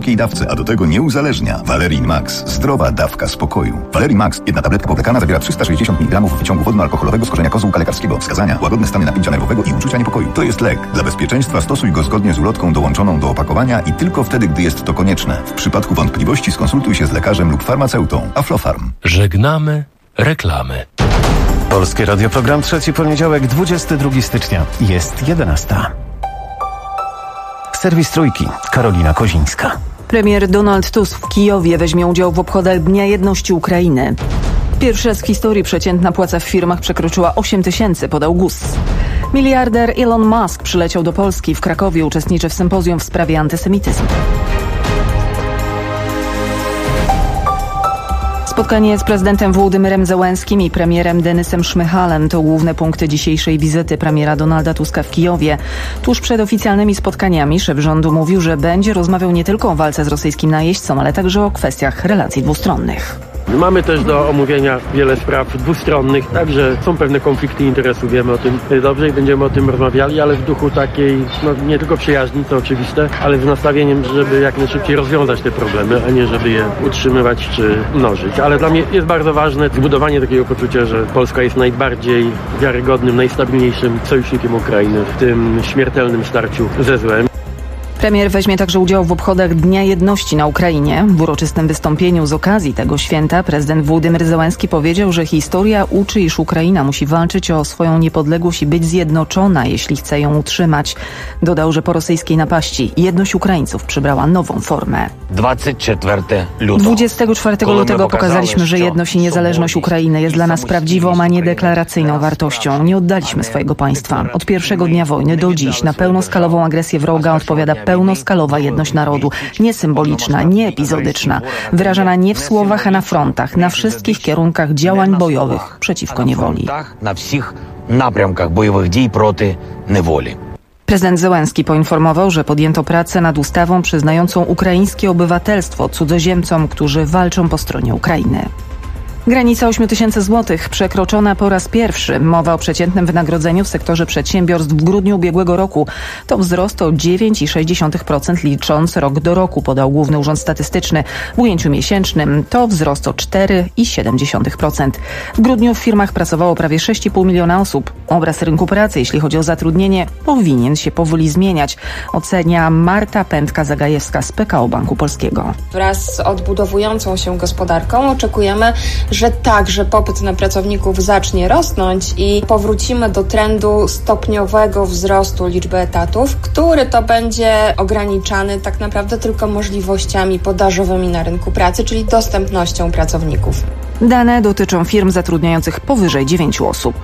wysokiej dawce, a do tego nie uzależnia. Valerin Max. Zdrowa dawka spokoju. Valerin Max. Jedna tabletka powlekana zawiera 360 mg wyciągu wodno-alkoholowego z korzenia kozłka lekarskiego. Wskazania: łagodne stany napięcia nerwowego i uczucia niepokoju. To jest lek. Dla bezpieczeństwa stosuj go zgodnie z ulotką dołączoną do opakowania i tylko wtedy, gdy jest to konieczne. W przypadku wątpliwości skonsultuj się z lekarzem lub farmaceutą. Aflofarm. Żegnamy reklamy. Polskie Radio, program Trzeci, poniedziałek, 22 stycznia. Jest 11. Serwis Trójki. Karolina Kozińska. Premier Donald Tusk w Kijowie weźmie udział w obchodach Dnia Jedności Ukrainy. Pierwszy raz w historii przeciętna płaca w firmach przekroczyła 8 000, podał GUS. Miliarder Elon Musk przyleciał do Polski. W Krakowie uczestniczy w sympozjum w sprawie antysemityzmu. Spotkanie z prezydentem Wołodymyrem Zełenskim i premierem Denysem Szmyhalem to główne punkty dzisiejszej wizyty premiera Donalda Tuska w Kijowie. Tuż przed oficjalnymi spotkaniami szef rządu mówił, że będzie rozmawiał nie tylko o walce z rosyjskim najeźdźcą, ale także o kwestiach relacji dwustronnych. Mamy też do omówienia wiele spraw dwustronnych, także są pewne konflikty interesów, wiemy o tym dobrze i będziemy o tym rozmawiali, ale w duchu takiej, nie tylko przyjaźni, to oczywiste, ale z nastawieniem, żeby jak najszybciej rozwiązać te problemy, a nie żeby je utrzymywać czy mnożyć. Ale dla mnie jest bardzo ważne zbudowanie takiego poczucia, że Polska jest najbardziej wiarygodnym, najstabilniejszym sojusznikiem Ukrainy w tym śmiertelnym starciu ze złem. Premier weźmie także udział w obchodach Dnia Jedności na Ukrainie. W uroczystym wystąpieniu z okazji tego święta prezydent Wołodymyr Zełenski powiedział, że historia uczy, iż Ukraina musi walczyć o swoją niepodległość i być zjednoczona, jeśli chce ją utrzymać. Dodał, że po rosyjskiej napaści jedność Ukraińców przybrała nową formę. 24 lutego pokazaliśmy, że jedność i niezależność Ukrainy jest dla nas prawdziwą, a nie deklaracyjną wartością. Nie oddaliśmy swojego państwa. Od pierwszego dnia wojny do dziś na pełnoskalową agresję wroga odpowiada pełnoskalowa jedność narodu, nie symboliczna, nie epizodyczna, wyrażana nie w słowach, a na frontach, na wszystkich kierunkach działań bojowych przeciwko niewoli. Na wszystkich napрямкach bojowych działań proti niewoli. Prezydent Zełenski poinformował, że podjęto pracę nad ustawą przyznającą ukraińskie obywatelstwo cudzoziemcom, którzy walczą po stronie Ukrainy. Granica 8 000 złotych przekroczona po raz pierwszy. Mowa o przeciętnym wynagrodzeniu w sektorze przedsiębiorstw w grudniu ubiegłego roku. To wzrost o 9,6% licząc rok do roku, podał Główny Urząd Statystyczny. W ujęciu miesięcznym to wzrost o 4,7%. W grudniu w firmach pracowało prawie 6,5 miliona osób. Obraz rynku pracy, jeśli chodzi o zatrudnienie, powinien się powoli zmieniać, ocenia Marta Pętka-Zagajewska z PKO Banku Polskiego. Wraz z odbudowującą się gospodarką oczekujemy, że popyt na pracowników zacznie rosnąć i powrócimy do trendu stopniowego wzrostu liczby etatów, który to będzie ograniczany tak naprawdę tylko możliwościami podażowymi na rynku pracy, czyli dostępnością pracowników. Dane dotyczą firm zatrudniających powyżej 9 osób.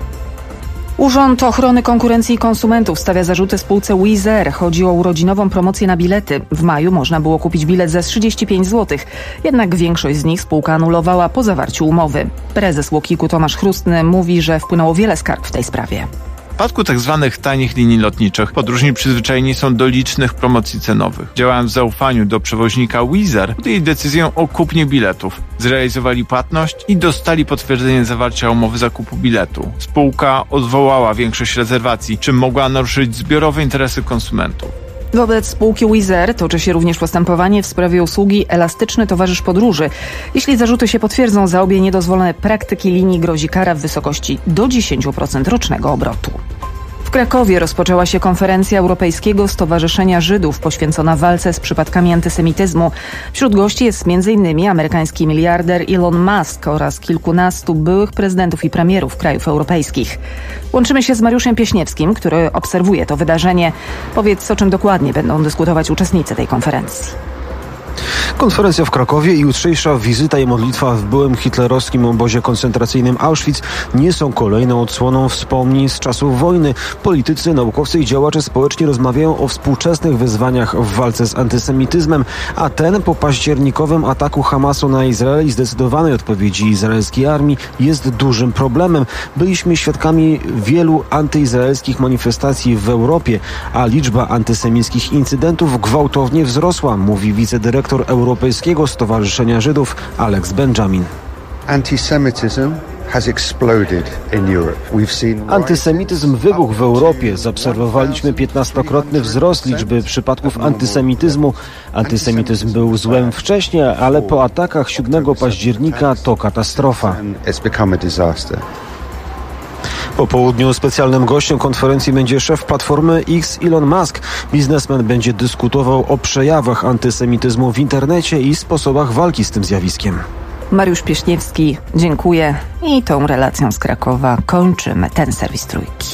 Urząd Ochrony Konkurencji i Konsumentów stawia zarzuty spółce Wizz Air. Chodzi o urodzinową promocję na bilety. W maju można było kupić bilet za 35 zł. Jednak większość z nich spółka anulowała po zawarciu umowy. Prezes UOKiK-u Tomasz Chrustny mówi, że wpłynęło wiele skarg w tej sprawie. W przypadku tzw. tanich linii lotniczych podróżni przyzwyczajeni są do licznych promocji cenowych. Działając w zaufaniu do przewoźnika Wizz Air, podjęli decyzję o kupnie biletów. Zrealizowali płatność i dostali potwierdzenie zawarcia umowy zakupu biletu. Spółka odwołała większość rezerwacji, czym mogła naruszyć zbiorowe interesy konsumentów. Wobec spółki Wizz Air toczy się również postępowanie w sprawie usługi Elastyczny Towarzysz Podróży. Jeśli zarzuty się potwierdzą, za obie niedozwolone praktyki linii grozi kara w wysokości do 10% rocznego obrotu. W Krakowie rozpoczęła się konferencja Europejskiego Stowarzyszenia Żydów poświęcona walce z przypadkami antysemityzmu. Wśród gości jest m.in. amerykański miliarder Elon Musk oraz kilkunastu byłych prezydentów i premierów krajów europejskich. Łączymy się z Mariuszem Pieśniewskim, który obserwuje to wydarzenie. Powiedz, o czym dokładnie będą dyskutować uczestnicy tej konferencji. Konferencja w Krakowie i jutrzejsza wizyta i modlitwa w byłym hitlerowskim obozie koncentracyjnym Auschwitz nie są kolejną odsłoną wspomnień z czasów wojny. Politycy, naukowcy i działacze społeczni rozmawiają o współczesnych wyzwaniach w walce z antysemityzmem, a ten po październikowym ataku Hamasu na Izrael i zdecydowanej odpowiedzi izraelskiej armii jest dużym problemem. Byliśmy świadkami wielu antyizraelskich manifestacji w Europie, a liczba antysemickich incydentów gwałtownie wzrosła, mówi wicedyrektor Europejskiego Stowarzyszenia Żydów Alex Benjamin. Antisemitism Antysemityzm wybuchł w Europie. Zaobserwowaliśmy 15-krotny wzrost liczby przypadków antysemityzmu. Antysemityzm był złem wcześniej, ale po atakach 7 października to katastrofa. Po południu specjalnym gościem konferencji będzie szef Platformy X Elon Musk. Biznesmen będzie dyskutował o przejawach antysemityzmu w internecie i sposobach walki z tym zjawiskiem. Mariusz Pieśniewski, dziękuję. I tą relacją z Krakowa kończymy ten serwis Trójki.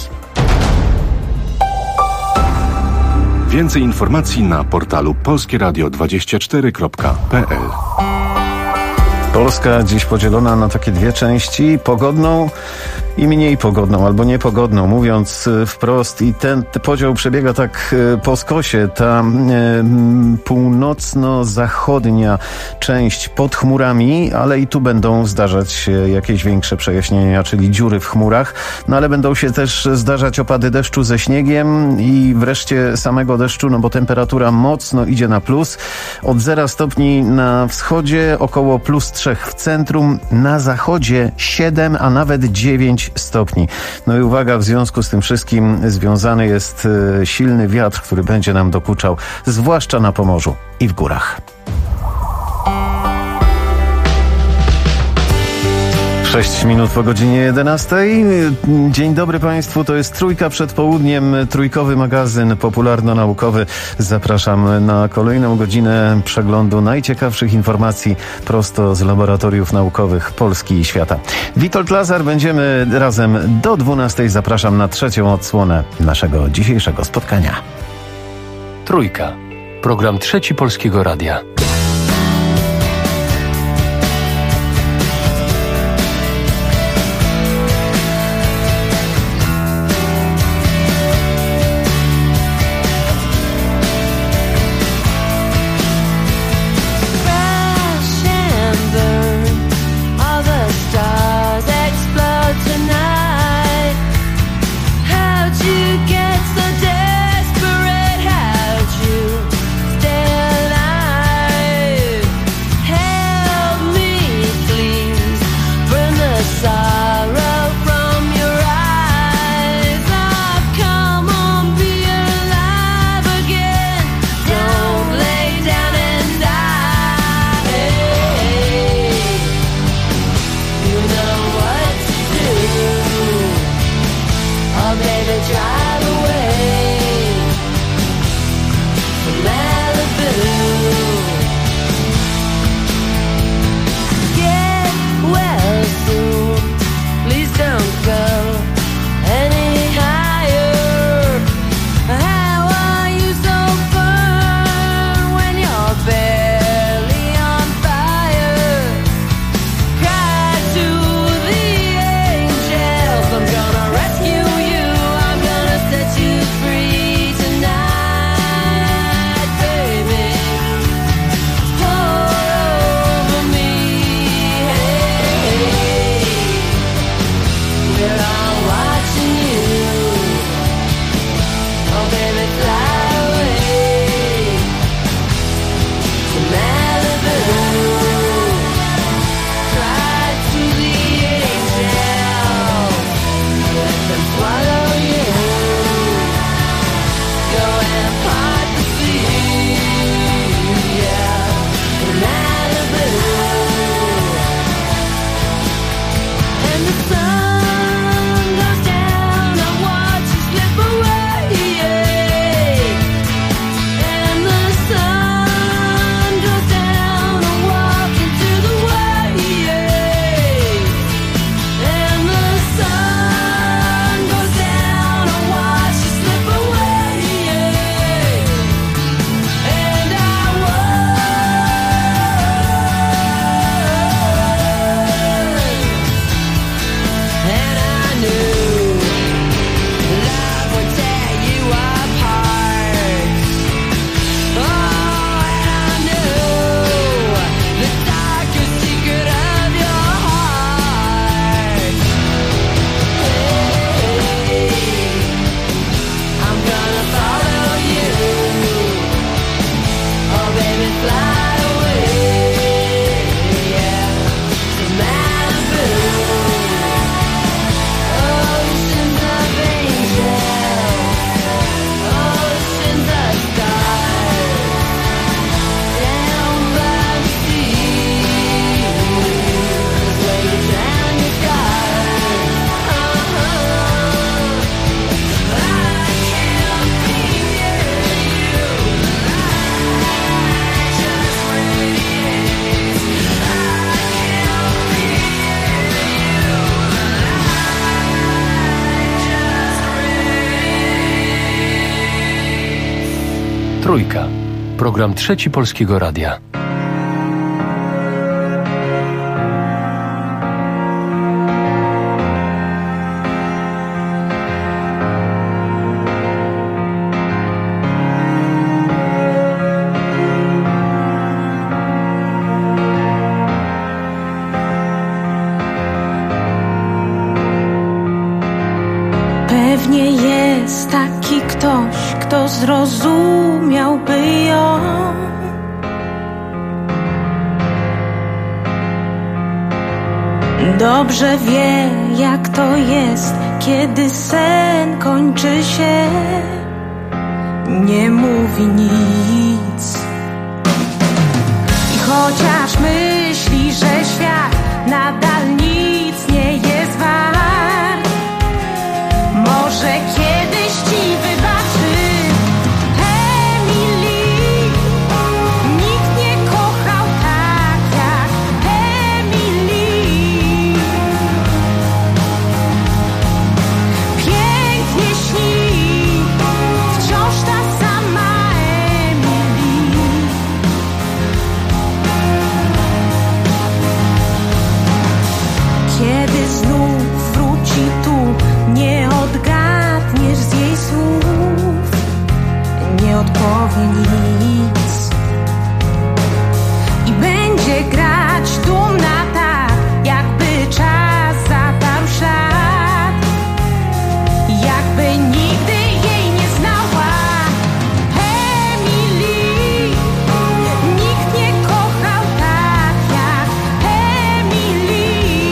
Więcej informacji na portalu polskieradio24.pl. Polska dziś podzielona na takie dwie części, pogodną i mniej pogodną, albo niepogodną, mówiąc wprost. I ten podział przebiega tak po skosie. Ta północno-zachodnia część pod chmurami, ale i tu będą zdarzać się jakieś większe przejaśnienia, czyli dziury w chmurach. No ale będą się też zdarzać opady deszczu ze śniegiem i wreszcie samego deszczu, no bo temperatura mocno idzie na plus. Od 0 stopni na wschodzie, około +3 w centrum, na zachodzie 7, a nawet 9 stopni. No i uwaga, w związku z tym wszystkim związany jest silny wiatr, który będzie nam dokuczał, zwłaszcza na Pomorzu i w górach. 6 minut po godzinie 11. Dzień dobry Państwu, to jest Trójka przed południem, trójkowy magazyn popularno-naukowy. Zapraszam na kolejną godzinę przeglądu najciekawszych informacji prosto z laboratoriów naukowych Polski i świata. Witold Lazar, będziemy razem do 12. Zapraszam na trzecią odsłonę naszego dzisiejszego spotkania. Trójka. Program Trzeci Polskiego Radia. Get so desperate, how'd you stay alive? Program Trzeci Polskiego Radia. Pewnie jest taki ktoś, kto zrozumiałby ją. Dobrze wie, jak to jest, kiedy sen kończy się. Nie mówi nic. I chociaż myśli, że świat nadal nic nie jest wart, może kiedyś ci wybaczy. Emily, nikt nie kochał tak jak Emily. Pięknie śni, wciąż ta sama Emily. Kiedy znów wróci tu, nie odgadniesz z jej słów, nie odpowie nic i będzie grać dumna tak, jakby czas zatarł szat, jakby nigdy jej nie znała. Emily, nikt nie kochał tak jak Emily.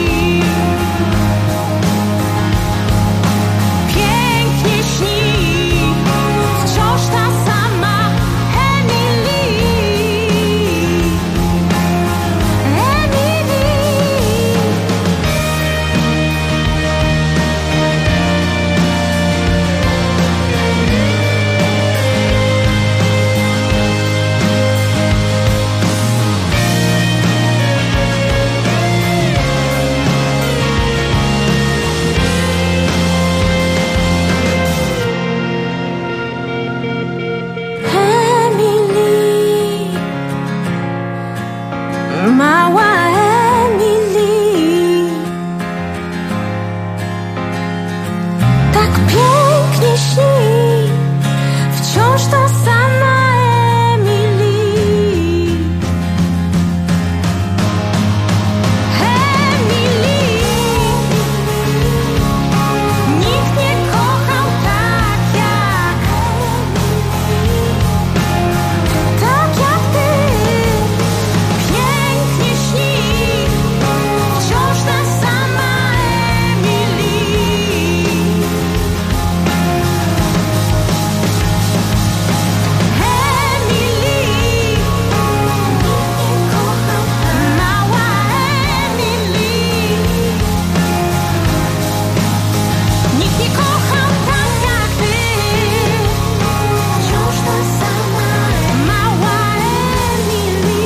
Pięknie śni, wciąż ta sama Emily. Emily, mała Emily, tak pięknie śni, wciąż ta sama Emily. Emily, nikt nie kochał tak jak tak jak ty. Pięknie śni, wciąż ta sama Emily. Emily, mała Emily. Nikt nie kochał tak jak ty. Wciąż ta sama mała Emily.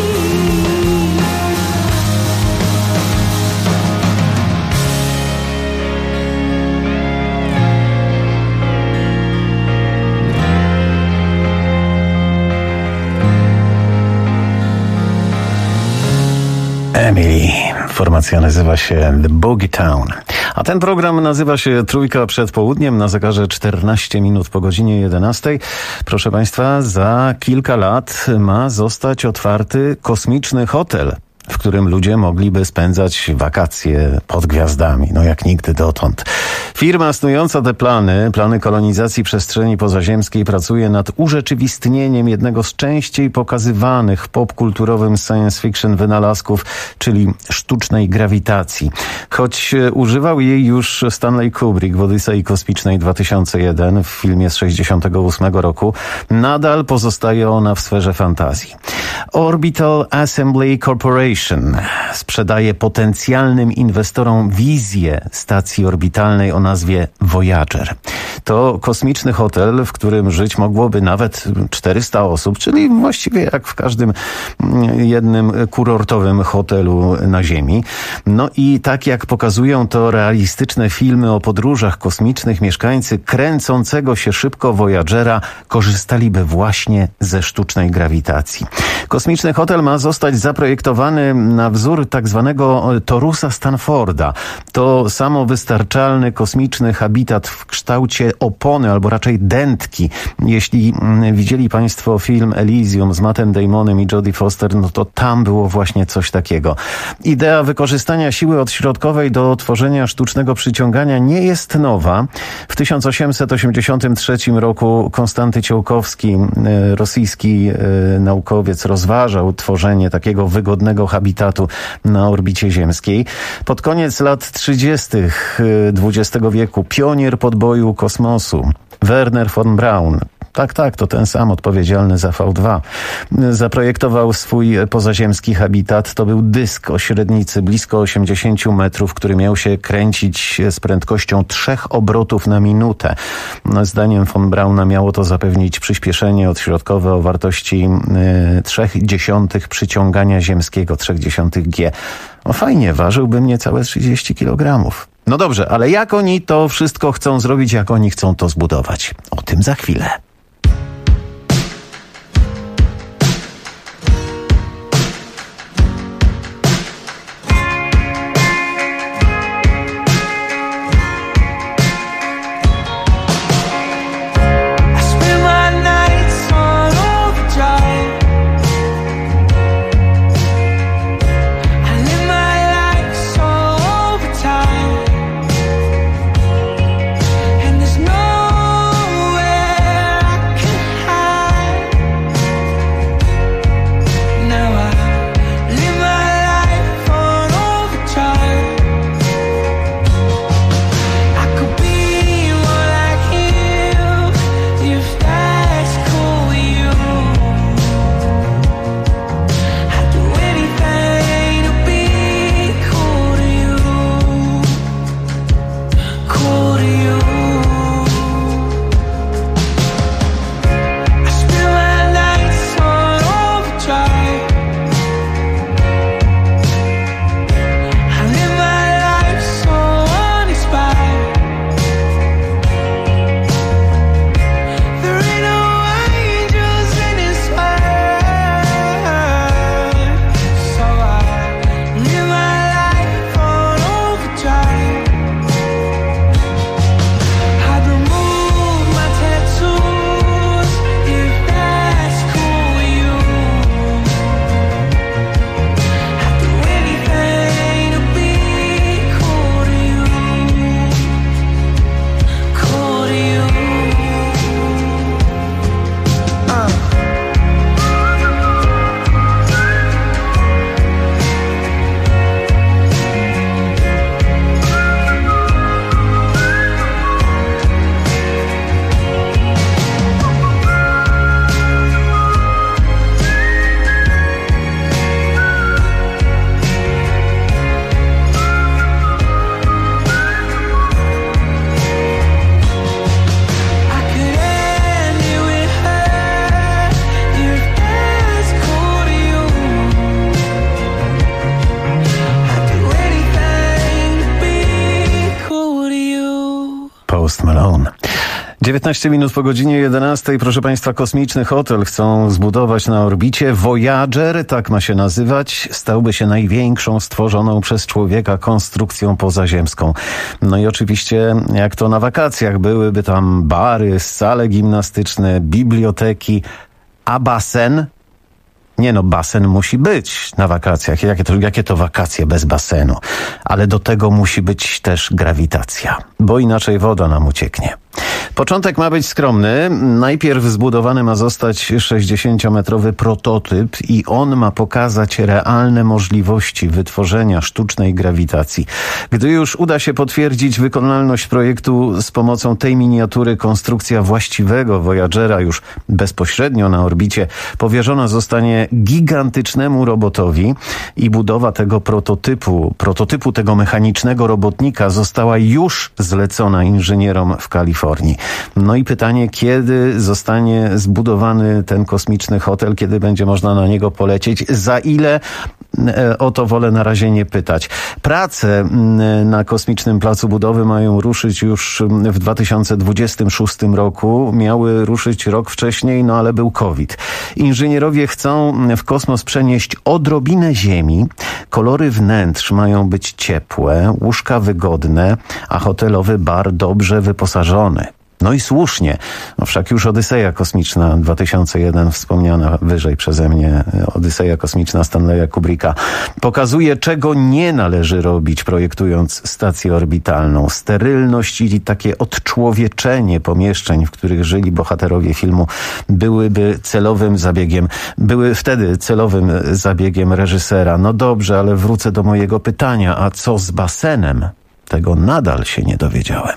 Emily. Formacja nazywa się The Boogie Town. A ten program nazywa się Trójka przed południem. Na zegarze 14 minut po godzinie 11. Proszę Państwa, za kilka lat ma zostać otwarty kosmiczny hotel, w którym ludzie mogliby spędzać wakacje pod gwiazdami, no jak nigdy dotąd. Firma snująca te plany kolonizacji przestrzeni pozaziemskiej pracuje nad urzeczywistnieniem jednego z częściej pokazywanych w popkulturowym science fiction wynalazków, czyli sztucznej grawitacji. Choć używał jej już Stanley Kubrick w Odysei Kosmicznej 2001 w filmie z 1968 roku, nadal pozostaje ona w sferze fantazji. Orbital Assembly Corporation Constellation sprzedaje potencjalnym inwestorom wizję stacji orbitalnej o nazwie Voyager. To kosmiczny hotel, w którym żyć mogłoby nawet 400 osób, czyli właściwie jak w każdym jednym kurortowym hotelu na Ziemi. No i tak jak pokazują to realistyczne filmy o podróżach kosmicznych, mieszkańcy kręcącego się szybko Voyagera korzystaliby właśnie ze sztucznej grawitacji. Kosmiczny hotel ma zostać zaprojektowany na wzór tak zwanego torusa Stanforda. To samowystarczalny kosmiczny habitat w kształcie opony, albo raczej dętki. Jeśli widzieli Państwo film Elysium z Mattem Damonem i Jodie Foster, no to tam było właśnie coś takiego. Idea wykorzystania siły odśrodkowej do tworzenia sztucznego przyciągania nie jest nowa. W 1883 roku Konstanty Ciołkowski, rosyjski naukowiec, rozważał tworzenie takiego wygodnego habitatu na orbicie ziemskiej. Pod koniec lat 30. XX wieku pionier podboju kosmosu Wernher von Braun, tak, to ten sam odpowiedzialny za V2, zaprojektował swój pozaziemski habitat. To był dysk o średnicy blisko 80 metrów, który miał się kręcić z prędkością 3 obrotów na minutę. Zdaniem von Brauna miało to zapewnić przyspieszenie odśrodkowe o wartości 0,3 przyciągania ziemskiego, 0,3 G. No fajnie, ważyłby niecałe 30 kg. No dobrze, ale jak oni to wszystko chcą zrobić, jak oni chcą to zbudować? O tym za chwilę. Post Malone. 19 minut po godzinie 11. Proszę Państwa, kosmiczny hotel chcą zbudować na orbicie. Voyager, tak ma się nazywać, stałby się największą stworzoną przez człowieka konstrukcją pozaziemską. No i oczywiście, jak to na wakacjach, byłyby tam bary, sale gimnastyczne, biblioteki, a basen? Nie no, basen musi być na wakacjach. Jakie to wakacje bez basenu? Ale do tego musi być też grawitacja, bo inaczej woda nam ucieknie. Początek ma być skromny. Najpierw zbudowany ma zostać 60-metrowy prototyp i on ma pokazać realne możliwości wytworzenia sztucznej grawitacji. Gdy już uda się potwierdzić wykonalność projektu z pomocą tej miniatury, konstrukcja właściwego Voyagera już bezpośrednio na orbicie powierzona zostanie gigantycznemu robotowi i budowa tego prototypu tego mechanicznego robotnika została już zlecona inżynierom w Kalifornii. No i pytanie, kiedy zostanie zbudowany ten kosmiczny hotel, kiedy będzie można na niego polecieć, za ile? O to wolę na razie nie pytać. Prace na kosmicznym placu budowy mają ruszyć już w 2026 roku. Miały ruszyć rok wcześniej, no ale był COVID. Inżynierowie chcą w kosmos przenieść odrobinę Ziemi. Kolory wnętrz mają być ciepłe, łóżka wygodne, a hotelowy bar dobrze wyposażony. No i słusznie, no wszak już Odyseja Kosmiczna 2001, wspomniana wyżej przeze mnie, Odyseja Kosmiczna Stanleya Kubricka, pokazuje, czego nie należy robić, projektując stację orbitalną. Sterylność i takie odczłowieczenie pomieszczeń, w których żyli bohaterowie filmu, były wtedy celowym zabiegiem reżysera. No dobrze, ale wrócę do mojego pytania, a co z basenem? Tego nadal się nie dowiedziałem.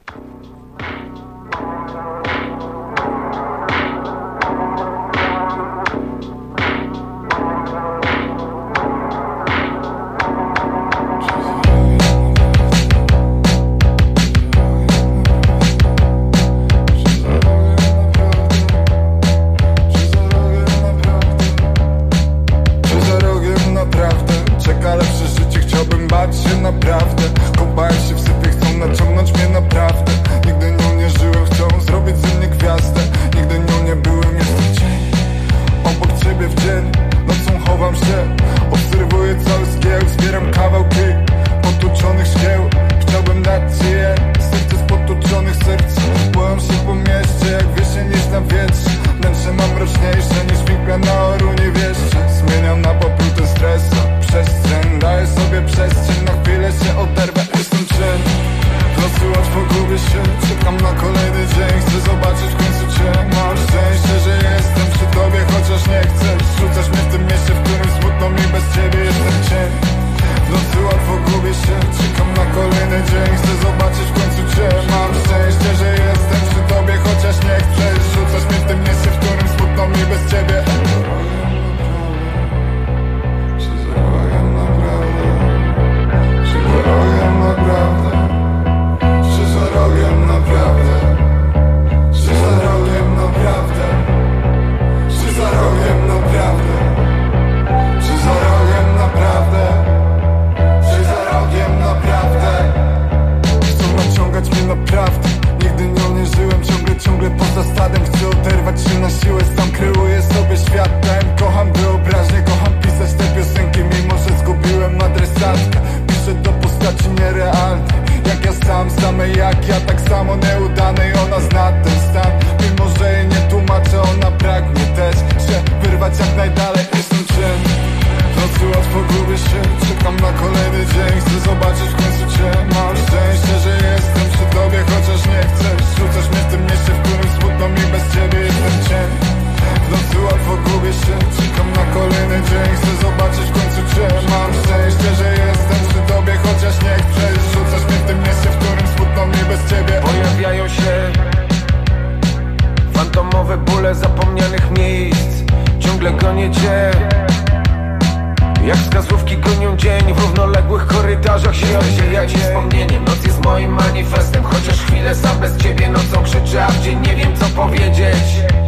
Jak wskazówki gonią dzień w równoległych korytarzach się oddzielać wspomnieniem. Noc jest moim manifestem, chociaż chwilę sam bez ciebie nocą krzyczę, a w dzień nie wiem co powiedzieć.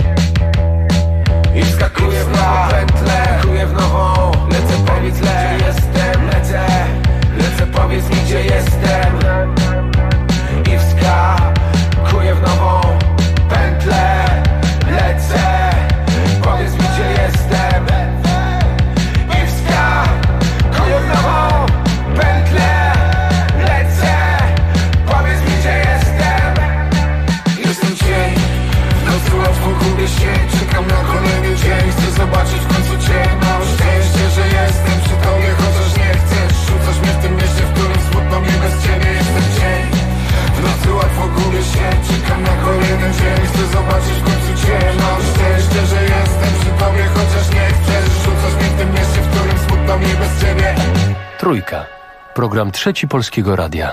I wskakuję w nową pętlę, wskakuję w nową. Lecę, powiedz mi gdzie jestem. Lecę, powiedz mi gdzie jestem. I wskakuję w nową pętlę. Lecę, powiedz mi gdzie jestem. I wskakuję w nową pętlę. Lecę, powiedz mi gdzie jestem. Jestem cień, w nocy łatwo gubię się. Czekam na kolejny dzień, chcę zobaczyć w końcu cię. Mam szczęście, że Trójka. Program Trzeci Polskiego Radia.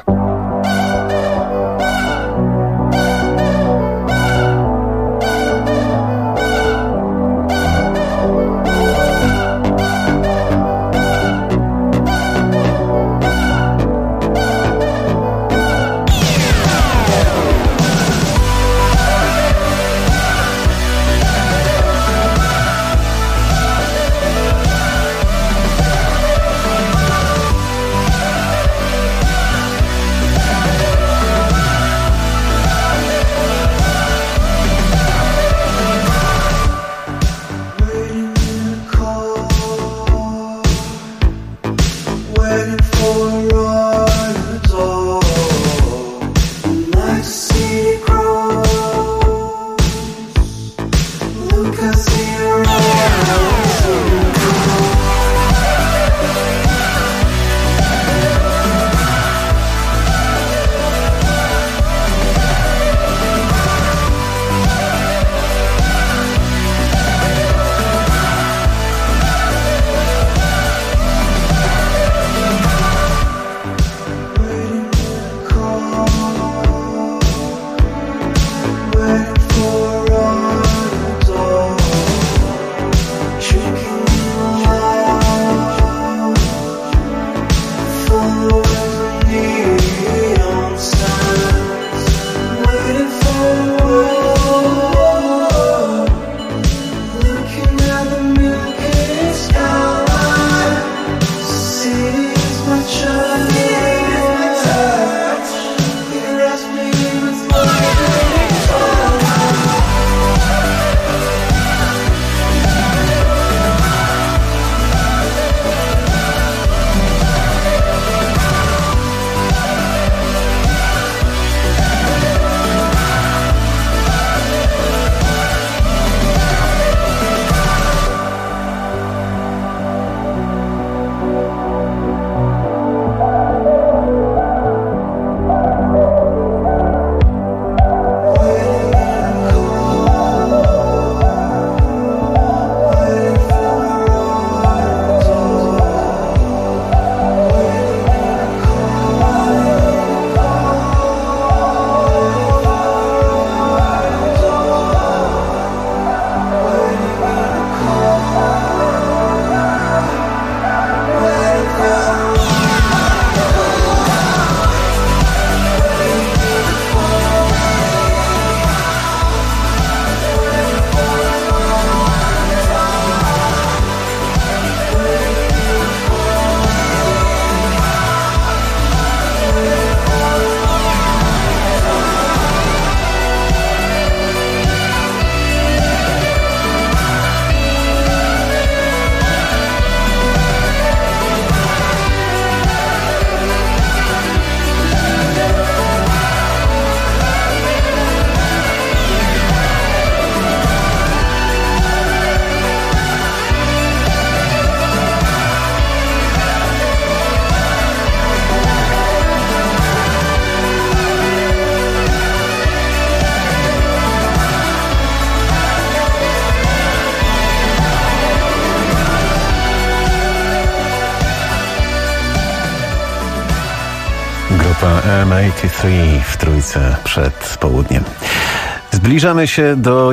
Grupa M83 w Trójce przed południem. Zbliżamy się do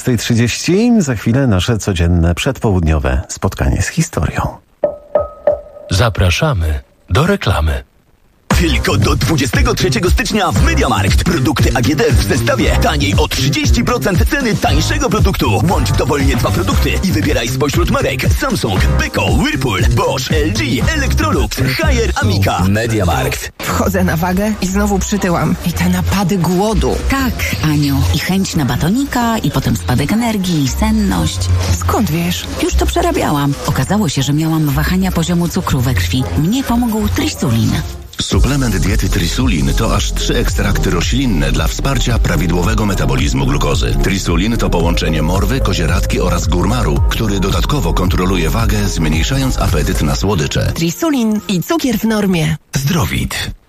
11:30. Za chwilę nasze codzienne przedpołudniowe spotkanie z historią. Zapraszamy do reklamy. Tylko do 23 stycznia w MediaMarkt. Produkty AGD w zestawie taniej o 30% ceny tańszego produktu. Łącz dowolnie 2 produkty i wybieraj spośród marek Samsung, Beko, Whirlpool, Bosch, LG, Electrolux, Haier, Amica. MediaMarkt. Wchodzę na wagę i znowu przytyłam. I te napady głodu. Tak, Aniu. I chęć na batonika, i potem spadek energii, i senność. Skąd wiesz? Już to przerabiałam. Okazało się, że miałam wahania poziomu cukru we krwi. Mnie pomógł Trisulin. Suplement diety Trisulin to aż 3 ekstrakty roślinne dla wsparcia prawidłowego metabolizmu glukozy. Trisulin to połączenie morwy, kozieradki oraz górmaru, który dodatkowo kontroluje wagę, zmniejszając apetyt na słodycze. Trisulin i cukier w normie. Zdrowit.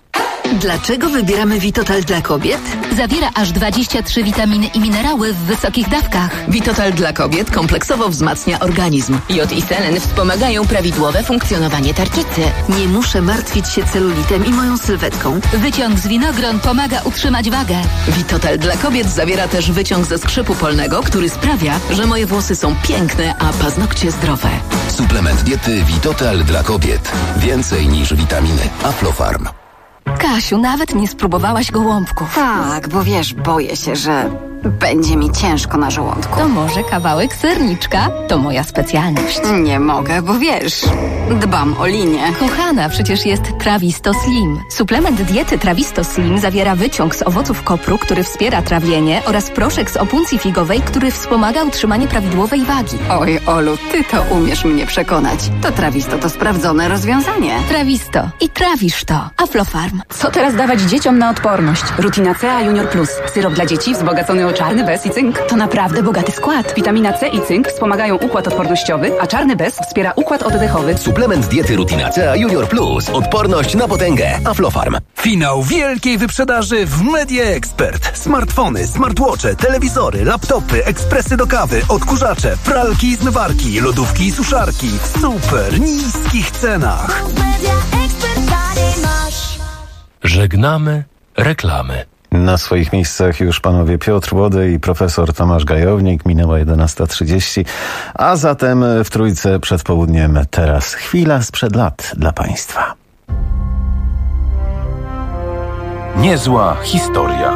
Dlaczego wybieramy Vitotal dla kobiet? Zawiera aż 23 witaminy i minerały w wysokich dawkach. Vitotal dla kobiet kompleksowo wzmacnia organizm. Jod i selen wspomagają prawidłowe funkcjonowanie tarczycy. Nie muszę martwić się celulitem i moją sylwetką. Wyciąg z winogron pomaga utrzymać wagę. Vitotal dla kobiet zawiera też wyciąg ze skrzypu polnego, który sprawia, że moje włosy są piękne, a paznokcie zdrowe. Suplement diety Vitotal dla kobiet. Więcej niż witaminy. Aflofarm. Kasiu, nawet nie spróbowałaś gołąbków. Tak, bo wiesz, boję się, że będzie mi ciężko na żołądku. To może kawałek serniczka? To moja specjalność. Nie mogę, bo wiesz, dbam o linię. Kochana, przecież jest Trawisto Slim. Suplement diety Trawisto Slim zawiera wyciąg z owoców kopru, który wspiera trawienie, oraz proszek z opuncji figowej, który wspomaga utrzymanie prawidłowej wagi. Oj, Olu, ty to umiesz mnie przekonać. To Trawisto to sprawdzone rozwiązanie. Trawisto. I trawisz to. Aflofarm. Co teraz dawać dzieciom na odporność? Rutina C Junior Plus. Syrop dla dzieci wzbogacony o czarny bez i cynk. To naprawdę bogaty skład. Witamina C i cynk wspomagają układ odpornościowy, a czarny bez wspiera układ oddechowy. Suplement diety Rutina C Junior Plus. Odporność na potęgę. Aflofarm. Finał wielkiej wyprzedaży w Media Expert. Smartfony, smartwatche, telewizory, laptopy, ekspresy do kawy, odkurzacze, pralki i zmywarki, lodówki i suszarki w super niskich cenach. Żegnamy reklamy. Na swoich miejscach już panowie Piotr Łodej i profesor Tomasz Gajownik. Minęła 11:30, a zatem w trójce przed południem teraz chwila sprzed lat dla państwa. Niezła historia.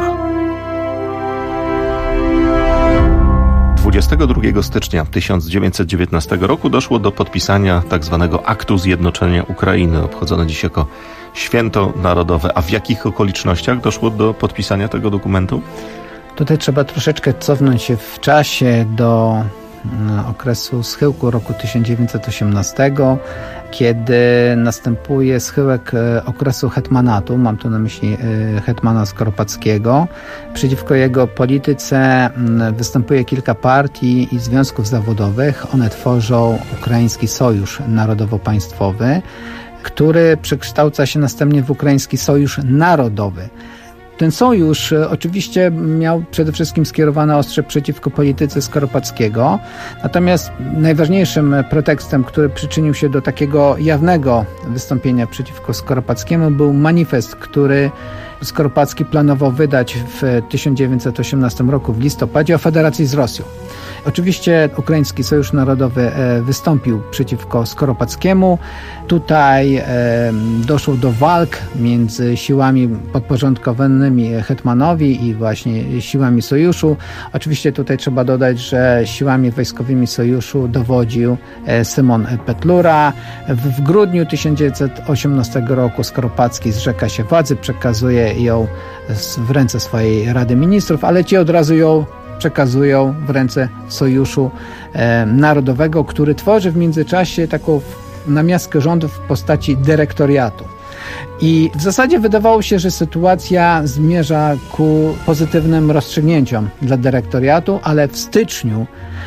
22 stycznia 1919 roku doszło do podpisania tzw. Aktu Zjednoczenia Ukrainy, obchodzone dziś jako Święto Narodowe. A w jakich okolicznościach doszło do podpisania tego dokumentu? Tutaj trzeba troszeczkę cofnąć się w czasie do okresu schyłku roku 1918, kiedy następuje schyłek okresu hetmanatu, mam tu na myśli hetmana Skoropadzkiego. Przeciwko jego polityce występuje kilka partii i związków zawodowych. One tworzą Ukraiński Sojusz Narodowo-Państwowy, który przekształca się następnie w Ukraiński Sojusz Narodowy. Ten sojusz oczywiście miał przede wszystkim skierowane ostrze przeciwko polityce Skoropadzkiego, natomiast najważniejszym pretekstem, który przyczynił się do takiego jawnego wystąpienia przeciwko Skoropadzkiemu, był manifest, który Skoropadzki planował wydać w 1918 roku w listopadzie o federacji z Rosją. Oczywiście Ukraiński Sojusz Narodowy wystąpił przeciwko Skoropadzkiemu. Tutaj doszło do walk między siłami podporządkowanymi hetmanowi i właśnie siłami sojuszu. Oczywiście tutaj trzeba dodać, że siłami wojskowymi sojuszu dowodził Szymon Petlura. W grudniu 1918 roku Skoropadzki zrzeka się władzy, przekazuje ją w ręce swojej Rady Ministrów, ale ci od razu ją przekazują w ręce Sojuszu Narodowego, który tworzy w międzyczasie taką namiastkę rządu w postaci dyrektoriatu. I w zasadzie wydawało się, że sytuacja zmierza ku pozytywnym rozstrzygnięciom dla dyrektoriatu, ale w styczniu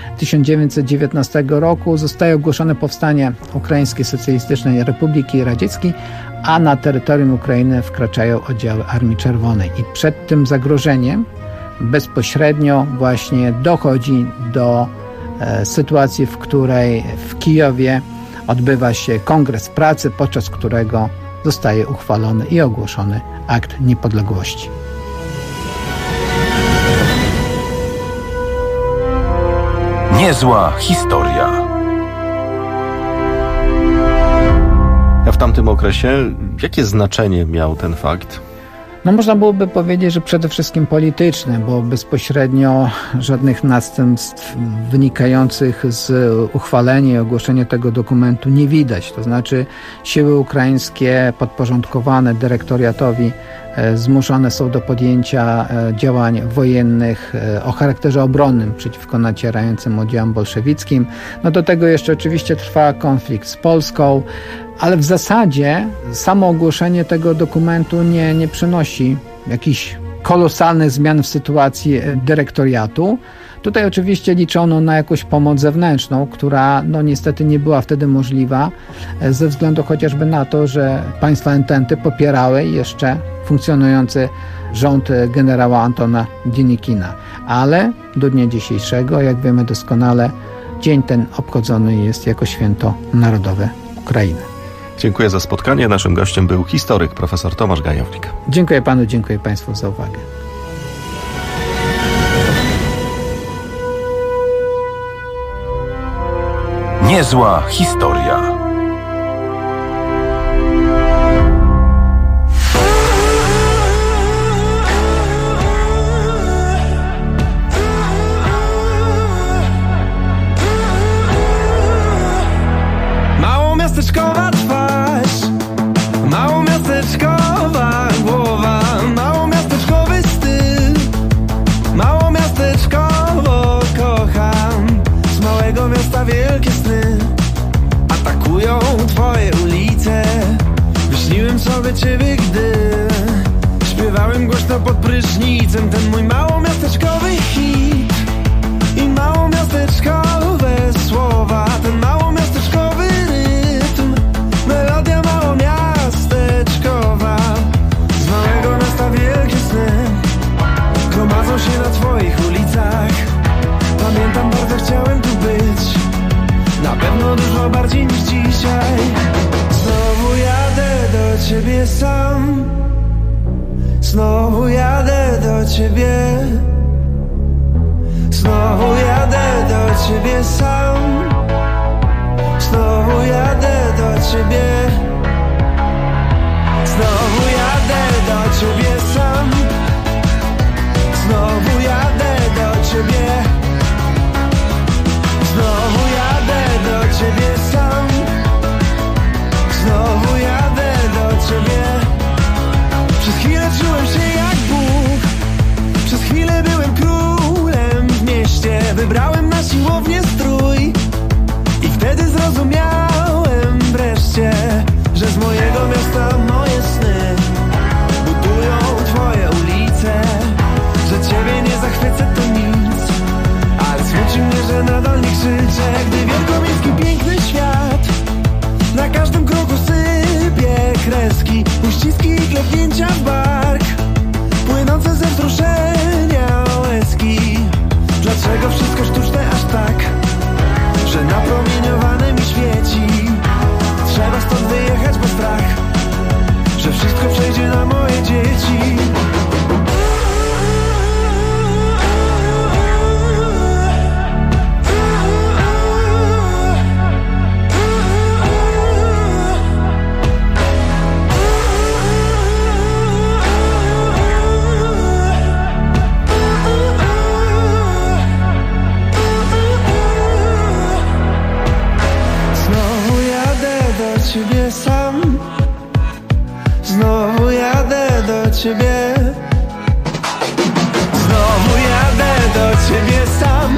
1919 roku zostaje ogłoszone powstanie Ukraińskiej Socjalistycznej Republiki Radzieckiej, a na terytorium Ukrainy wkraczają oddziały Armii Czerwonej. I przed tym zagrożeniem bezpośrednio właśnie dochodzi do sytuacji, w której w Kijowie odbywa się Kongres Pracy, podczas którego zostaje uchwalony i ogłoszony Akt Niepodległości. Niezła historia. A w tamtym okresie jakie znaczenie miał ten fakt? No można byłoby powiedzieć, że przede wszystkim polityczne, bo bezpośrednio żadnych następstw wynikających z uchwalenia i ogłoszenia tego dokumentu nie widać. To znaczy siły ukraińskie podporządkowane dyrektoriatowi zmuszone są do podjęcia działań wojennych o charakterze obronnym przeciwko nacierającym oddziałom bolszewickim. No do tego jeszcze oczywiście trwa konflikt z Polską, ale w zasadzie samo ogłoszenie tego dokumentu nie przynosi jakichś kolosalnych zmian w sytuacji dyrektoriatu. Tutaj oczywiście liczono na jakąś pomoc zewnętrzną, która niestety nie była wtedy możliwa ze względu chociażby na to, że państwa ententy popierały jeszcze funkcjonujący rząd generała Antona Dienikina. Ale do dnia dzisiejszego, jak wiemy doskonale, dzień ten obchodzony jest jako święto narodowe Ukrainy. Dziękuję za spotkanie. Naszym gościem był historyk profesor Tomasz Gajownik. Dziękuję panu, dziękuję państwu za uwagę. Niezła historia. Małomiasteczkowa twarz, małomiasteczkowa głowa, małomiasteczkowy styl, małomiasteczkowo kocham. Z małego miasta wielkie sny atakują twoje ulice. Wyśniłem sobie ciebie, gdy śpiewałem głośno pod prysznicem ten mój małomiasteczkowy hit i małomiasteczkowe słowa, ten małomiasteczkowy rytm, melodia małomiasteczkowa. Z małego miasta wielkie sny gromadzą się na twoich ulicach. Pamiętam, bardzo chciałem tu być, na pewno dużo bardziej niż dzisiaj. Znowu jadę do ciebie sam, znowu jadę do ciebie, znowu jadę do ciebie sam, znowu jadę do ciebie, znowu jadę do ciebie sam, znowu jadę do ciebie, znowu jadę do ciebie sam, znowu jadę do ciebie. Przez chwilę czułem się jak Bóg, przez chwilę byłem królem w mieście. Wybrałem na siłownię strój i wtedy zrozumiałem wreszcie, że z mojego miasta moje sny budują twoje ulice. Że ciebie nie zachwycę to nic, ale smuci mnie, że nadal nie krzyczę, gdy wielkomiejski piękny świat na każdym kroku sypie kreski, uściski i klepnięcia w bark, płynące ze wzruszenia łezki. Dlaczego wszystko sztuczne aż tak, że napromieniowane mi świeci? Trzeba stąd wyjechać, bo strach, że wszystko przejdzie na moje dzieci. Ciebie sam, znowu jadę do ciebie, znowu jadę do ciebie sam,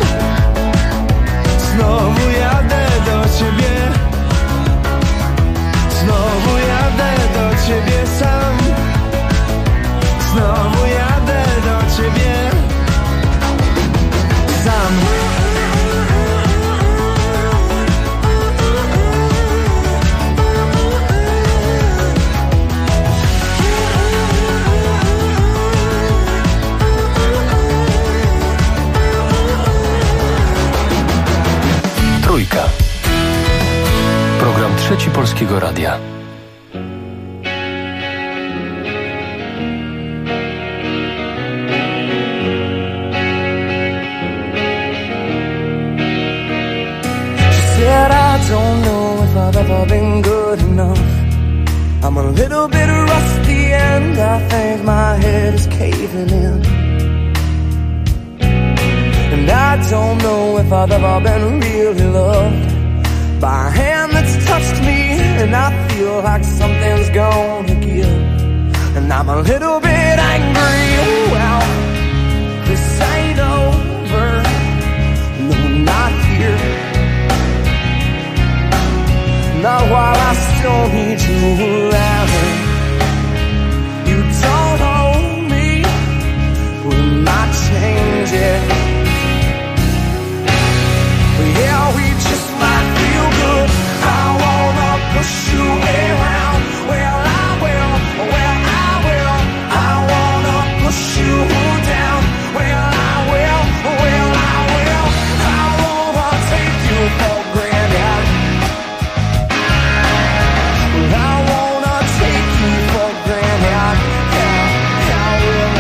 znowu jadę do ciebie, znowu jadę do ciebie sam, znowu jadę do ciebie sam. Trójka. Program Trzeci Polskiego Radia. Said I don't know if I've ever been good enough. I'm a little bit rusty and I think my head is caving in. And I don't know if I've ever been really loved by a hand that's touched me, and I feel like something's gonna give. And I'm a little bit angry, well, this ain't over, no, not here. Not while I still need you around. You don't hold me change it. Yeah, we just might feel good. I wanna push you around. Well, I will. I wanna push you down. Well, I will. I wanna take you for granted. I wanna take you for granted. Yeah, I will.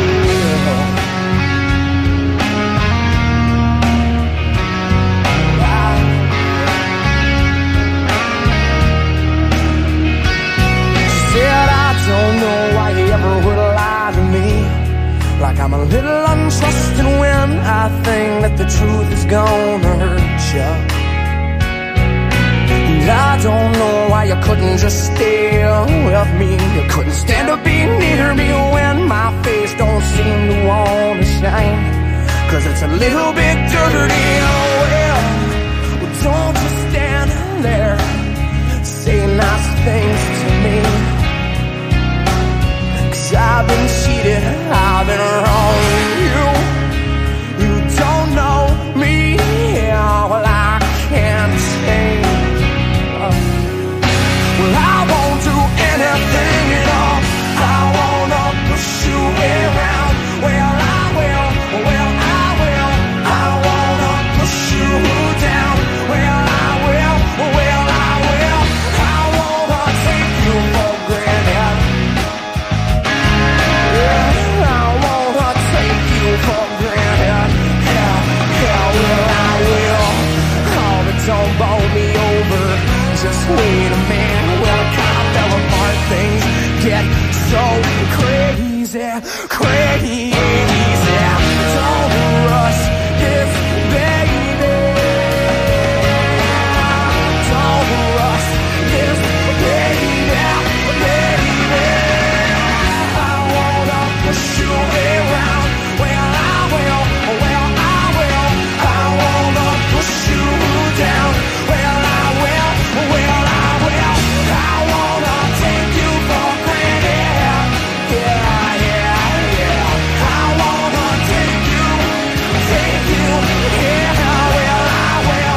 Said I don't know why you ever would lie to me. Like I'm a little untrusting when I think that the truth is gonna hurt you. And I don't know why you couldn't just stay with me. You couldn't stand to be near me when my face don't seem to wanna shine. 'Cause it's a little bit dirty, oh well. Well, don't just stand there, say nice things to me. 'Cause I've been cheated, I've been wrong. You don't know me, well I can't change. Well, I won't do anything at all. I wanna push you around. Well, I will. I wanna push you down. Well, I will. I wanna take you for granted. Yeah, I wanna take you for granted. Yeah, well, I will. Oh, but don't bowl me over. Just wait a minute. Well, I kinda fell apart. Things get so crazy. Don't rush this, baby. Don't rush this, baby. I wanna push you around. Well, I will. I wanna push you down. Well, I will. I wanna take you for granted. Yeah. I wanna take you. Yeah, well, I will.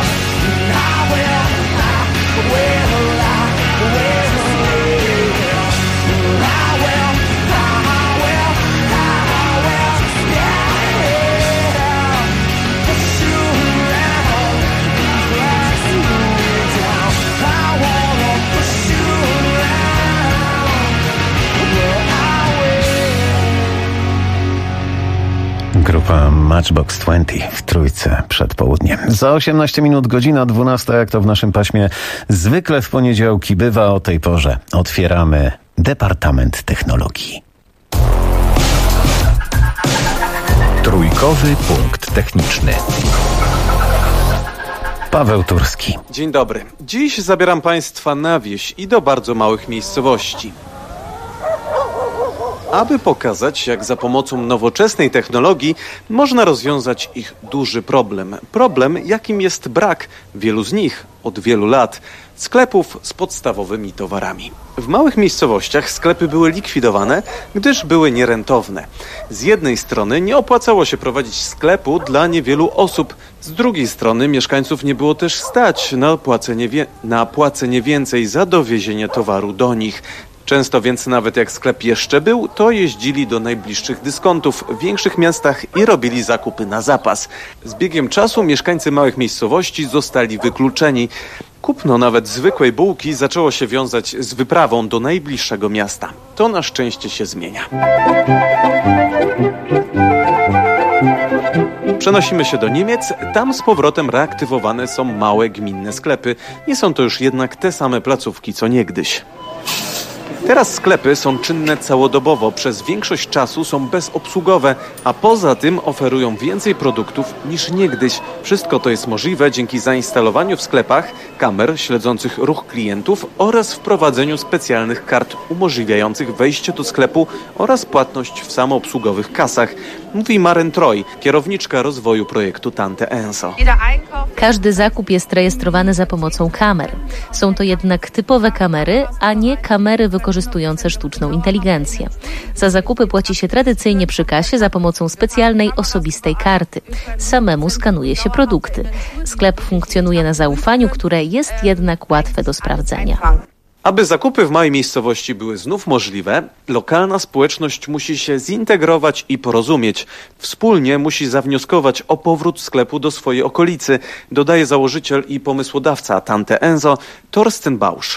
Push you around, drag you down. I wanna push you around. Well, I will. Grupa Matchbox 20 w Trójce przed południem. Za 18 minut godzina 12, jak to w naszym paśmie zwykle w poniedziałki bywa o tej porze. Otwieramy Departament Technologii. Trójkowy punkt techniczny. Paweł Turski. Dzień dobry. Dziś zabieram Państwa na wieś i do bardzo małych miejscowości. Aby pokazać, jak za pomocą nowoczesnej technologii można rozwiązać ich duży problem. Problem, jakim jest brak, wielu z nich, od wielu lat, sklepów z podstawowymi towarami. W małych miejscowościach sklepy były likwidowane, gdyż były nierentowne. Z jednej strony nie opłacało się prowadzić sklepu dla niewielu osób, z drugiej strony mieszkańców nie było też stać na płacenie więcej za dowiezienie towaru do nich. Często więc nawet jak sklep jeszcze był, to jeździli do najbliższych dyskontów w większych miastach i robili zakupy na zapas. Z biegiem czasu mieszkańcy małych miejscowości zostali wykluczeni. Kupno nawet zwykłej bułki zaczęło się wiązać z wyprawą do najbliższego miasta. To na szczęście się zmienia. Przenosimy się do Niemiec. Tam z powrotem reaktywowane są małe gminne sklepy. Nie są to już jednak te same placówki co niegdyś. Teraz sklepy są czynne całodobowo, przez większość czasu są bezobsługowe, a poza tym oferują więcej produktów niż niegdyś. Wszystko to jest możliwe dzięki zainstalowaniu w sklepach kamer śledzących ruch klientów oraz wprowadzeniu specjalnych kart umożliwiających wejście do sklepu oraz płatność w samoobsługowych kasach, mówi Maren Troj, kierowniczka rozwoju projektu Tante Enso. Każdy zakup jest rejestrowany za pomocą kamer. Są to jednak typowe kamery, a nie kamery wykorzystywane wykorzystujące sztuczną inteligencję. Za zakupy płaci się tradycyjnie przy kasie za pomocą specjalnej osobistej karty. Samemu skanuje się produkty. Sklep funkcjonuje na zaufaniu, które jest jednak łatwe do sprawdzenia. Aby zakupy w małej miejscowości były znów możliwe, lokalna społeczność musi się zintegrować i porozumieć. Wspólnie musi zawnioskować o powrót sklepu do swojej okolicy, dodaje założyciel i pomysłodawca Tante Enso, Thorsten Bausch.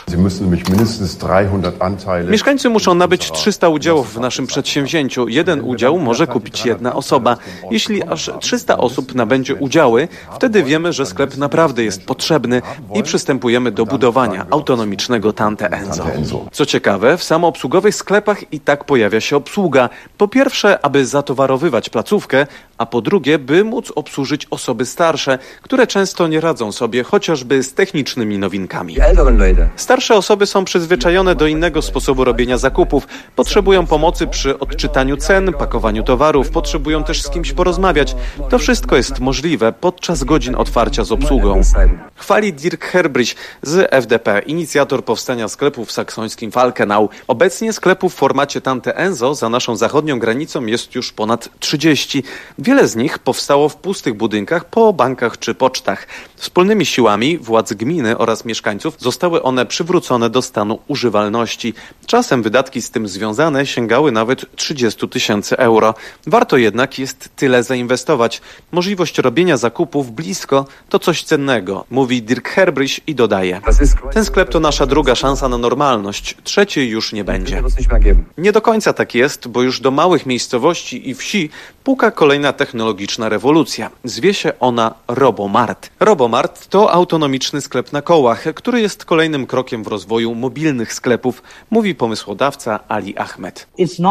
Mieszkańcy muszą nabyć 300 udziałów w naszym przedsięwzięciu. Jeden udział może kupić jedna osoba. Jeśli aż 300 osób nabędzie udziały, wtedy wiemy, że sklep naprawdę jest potrzebny i przystępujemy do budowania autonomicznego Tante Enso. Co ciekawe, w samoobsługowych sklepach i tak pojawia się obsługa. Po pierwsze, aby zatowarowywać placówkę, a po drugie, by móc obsłużyć osoby starsze, które często nie radzą sobie chociażby z technicznymi nowinkami. Starsze osoby są przyzwyczajone do innego sposobu robienia zakupów, potrzebują pomocy przy odczytaniu cen, pakowaniu towarów, potrzebują też z kimś porozmawiać. To wszystko jest możliwe podczas godzin otwarcia z obsługą. Chwali Dirk Herbrich z FDP, inicjator powstania sklepów w saksońskim Falkenau. Obecnie sklepów w formacie Tante Enso za naszą zachodnią granicą jest już ponad 30. Wiele z nich powstało w pustych budynkach po bankach czy pocztach. Wspólnymi siłami władz gminy oraz mieszkańców zostały one przywrócone do stanu używalności. Czasem wydatki z tym związane sięgały nawet 30 000 euro. Warto jednak jest tyle zainwestować. Możliwość robienia zakupów blisko to coś cennego, mówi Dirk Herbrich i dodaje. Ten sklep to nasza druga szansa na normalność, trzeciej już nie będzie. Nie do końca tak jest, bo już do małych miejscowości i wsi puka kolejna technologiczna rewolucja. Zwie się ona Robomart. Robomart to autonomiczny sklep na kołach, który jest kolejnym krokiem w rozwoju mobilnych sklepów, mówi pomysłodawca Ali Ahmed.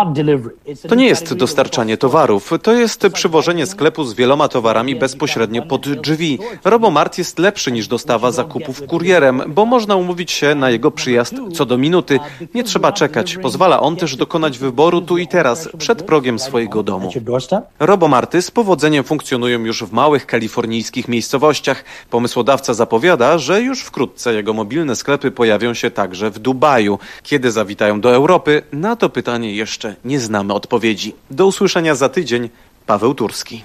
To nie jest dostarczanie towarów, to jest przywożenie sklepu z wieloma towarami bezpośrednio pod drzwi. Robomart jest lepszy niż dostawa zakupów kurierem, bo można umówić się na jego przyjazd co do minuty. Nie trzeba czekać. Pozwala on też dokonać wyboru tu i teraz, przed progiem swojego domu. Robomarty z powodzeniem funkcjonują już w małych kalifornijskich miejscowościach. Pomysłodawca zapowiada, że już wkrótce jego mobilne sklepy pojawią się także w Dubaju. Kiedy zawitają do Europy? Na to pytanie jeszcze nie znamy odpowiedzi. Do usłyszenia za tydzień. Paweł Turski.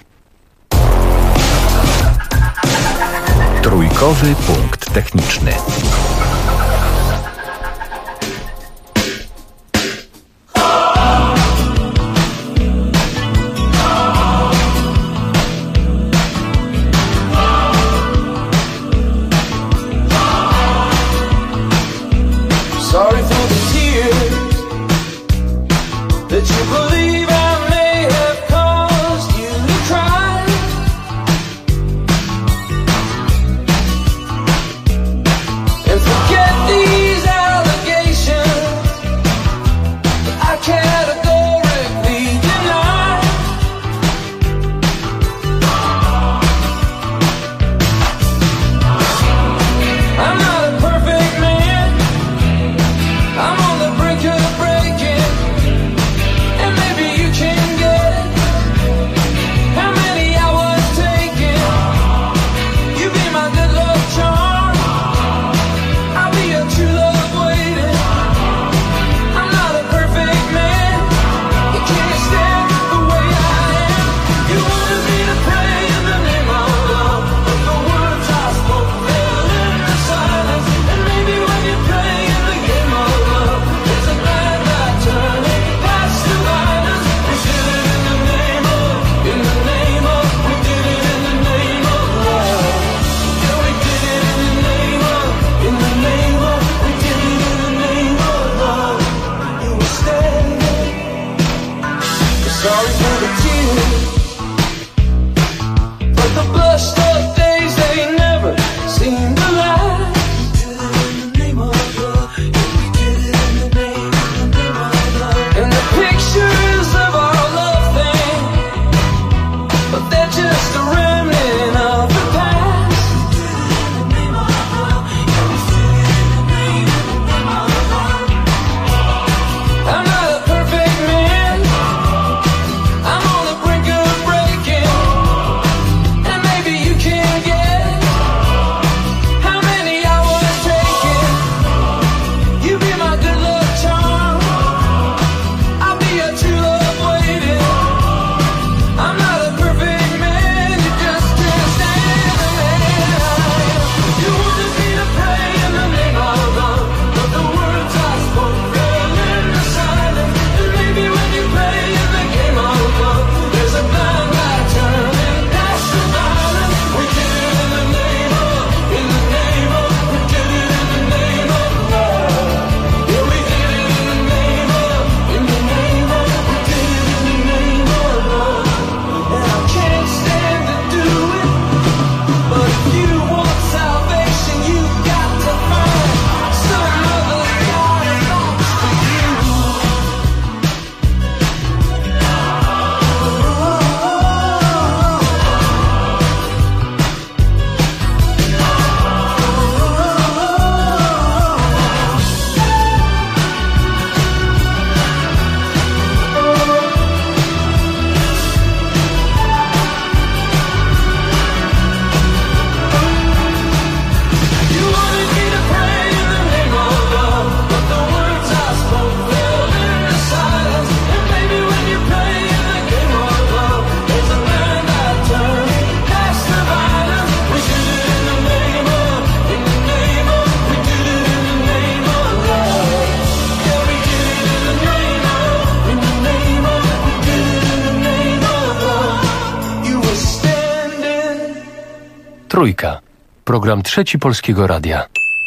Trójkowy punkt techniczny. Sorry for the tears that you believe I may have caused you to cry. And forget these allegations that I categorically deny. I'm not a perfect man. I'm on the brink of breaking, and maybe Trójka. Program Trzeci Polskiego Radia.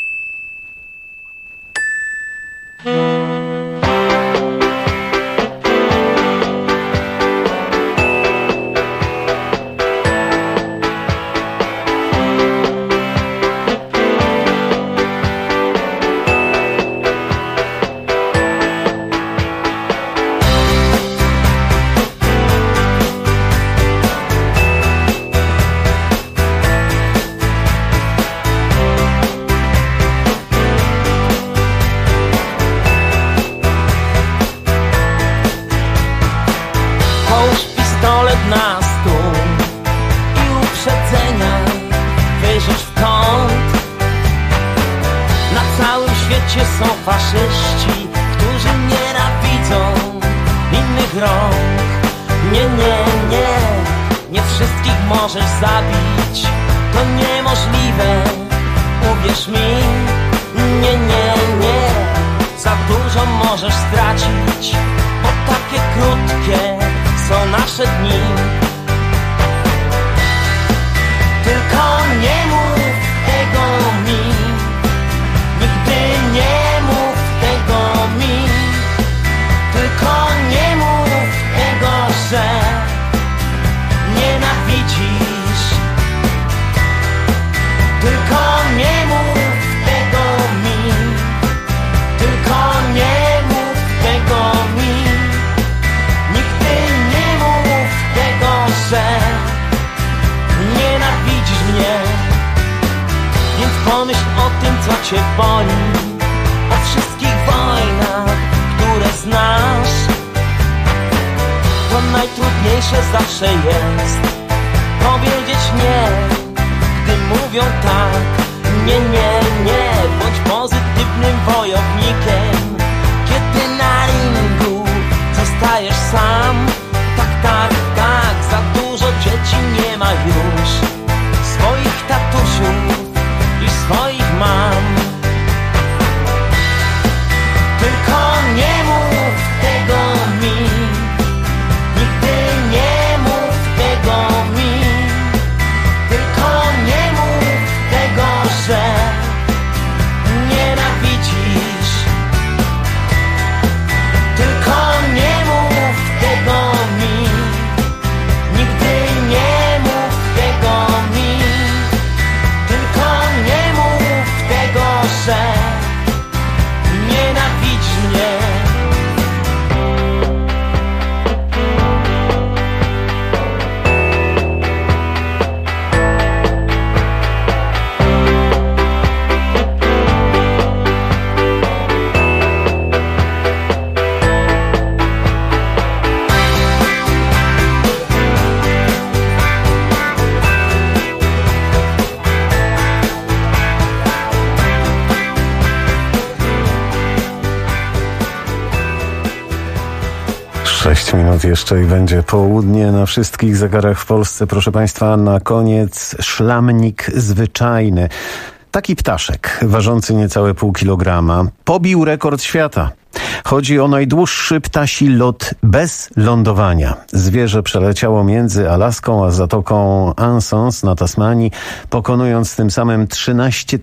Jeszcze i będzie południe na wszystkich zegarach w Polsce. Proszę Państwa, na koniec szlamnik zwyczajny. Taki ptaszek, ważący niecałe pół kilograma, pobił rekord świata. Chodzi o najdłuższy ptasi lot bez lądowania. Zwierzę przeleciało między Alaską a Zatoką Ansons na Tasmanii, pokonując tym samym 13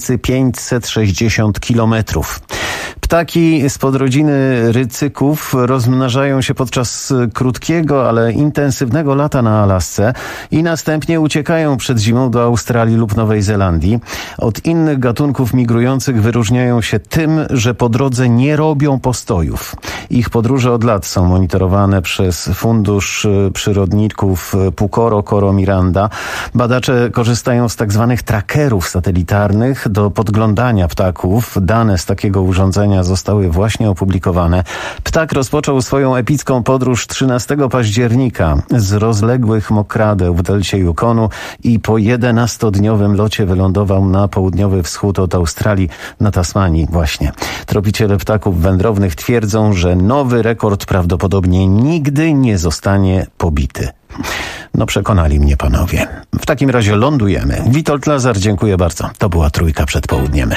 560 kilometrów. Ptaki z podrodziny rycyków rozmnażają się podczas krótkiego, ale intensywnego lata na Alasce i następnie uciekają przed zimą do Australii lub Nowej Zelandii. Od innych gatunków migrujących wyróżniają się tym, że po drodze nie robią postojów. Ich podróże od lat są monitorowane przez Fundusz Przyrodników Pukoro Coro Miranda. Badacze korzystają z tak zwanych trackerów satelitarnych do podglądania ptaków. Dane z takiego urządzenia zostały właśnie opublikowane. Ptak rozpoczął swoją epicką podróż 13 października z rozległych mokradeł w delcie Yukonu i po 11-dniowym locie wylądował na południowy wschód od Australii, na Tasmanii właśnie. Tropiciele ptaków wędrownych twierdzą, że nowy rekord prawdopodobnie nigdy nie zostanie pobity. No przekonali mnie panowie. W takim razie lądujemy. Witold Lazar, dziękuję bardzo. To była Trójka przed południem.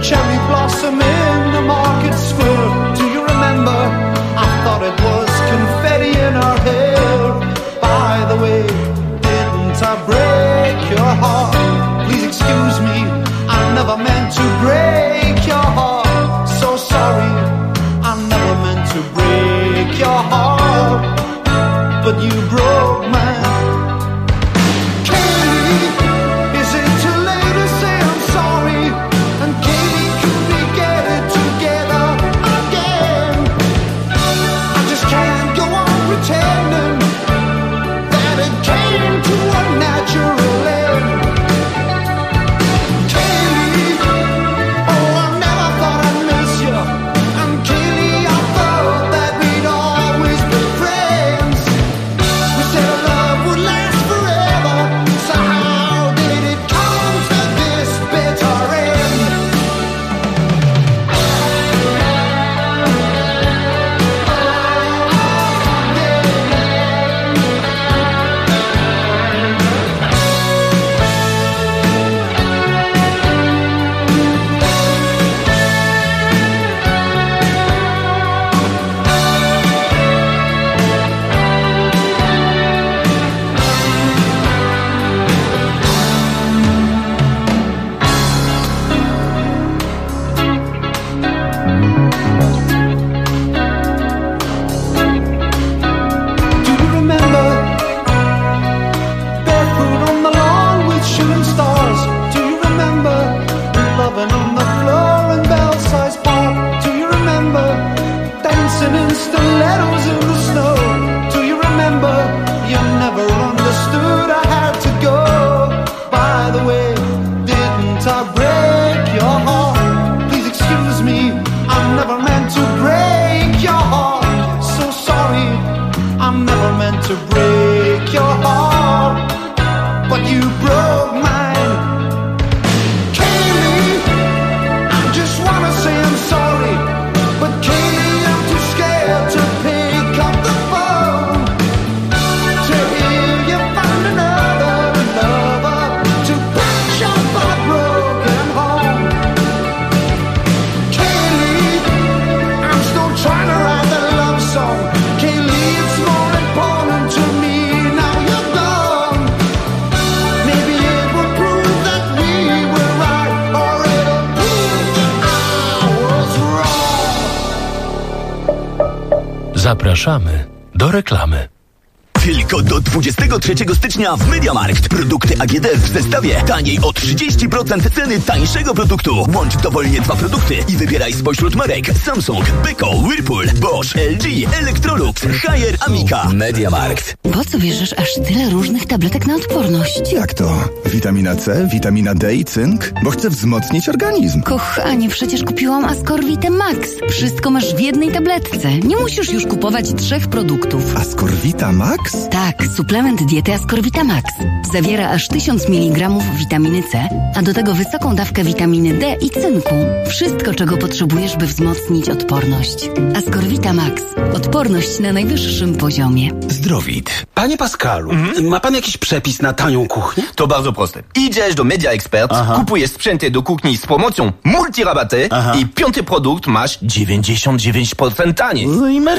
cherry blossom in the market square. Do you remember? I thought it was confetti in her hair. By the way, didn't I break your heart? Please excuse me, I never meant to break your heart. So sorry, I never meant to break your heart, but you broke mine. Zapraszamy do reklamy. Tylko do 23 stycznia w MediaMarkt. Produkty AGD w zestawie taniej o 30% ceny tańszego produktu. Łącz dowolnie 2 produkty i wybieraj spośród marek Samsung, Beko, Whirlpool, Bosch, LG, Electrolux, Haier, Amica. MediaMarkt. Po co bierzesz aż tyle różnych tabletek na odporność? Jak to? Witamina C, witamina D i cynk? Bo chcę wzmocnić organizm. Kochanie, przecież kupiłam Ascorvitę Max. Wszystko masz w jednej tabletce. Nie musisz już kupować 3 produktów. Ascorvita Max? Tak, suplement diety Ascorvita Max. Zawiera aż 1000 mg witaminy C, a do tego wysoką dawkę witaminy D i cynku. Wszystko, czego potrzebujesz, by wzmocnić odporność. Ascorvita Max. Odporność na najwyższym poziomie. Zdrowit. Panie Pascalu, ma pan jakiś przepis na tanią kuchnię? To bardzo proste. Idziesz do Media Expert, kupujesz sprzęty do kuchni z promocją multirabaty i 5. produkt masz 99% taniej. No i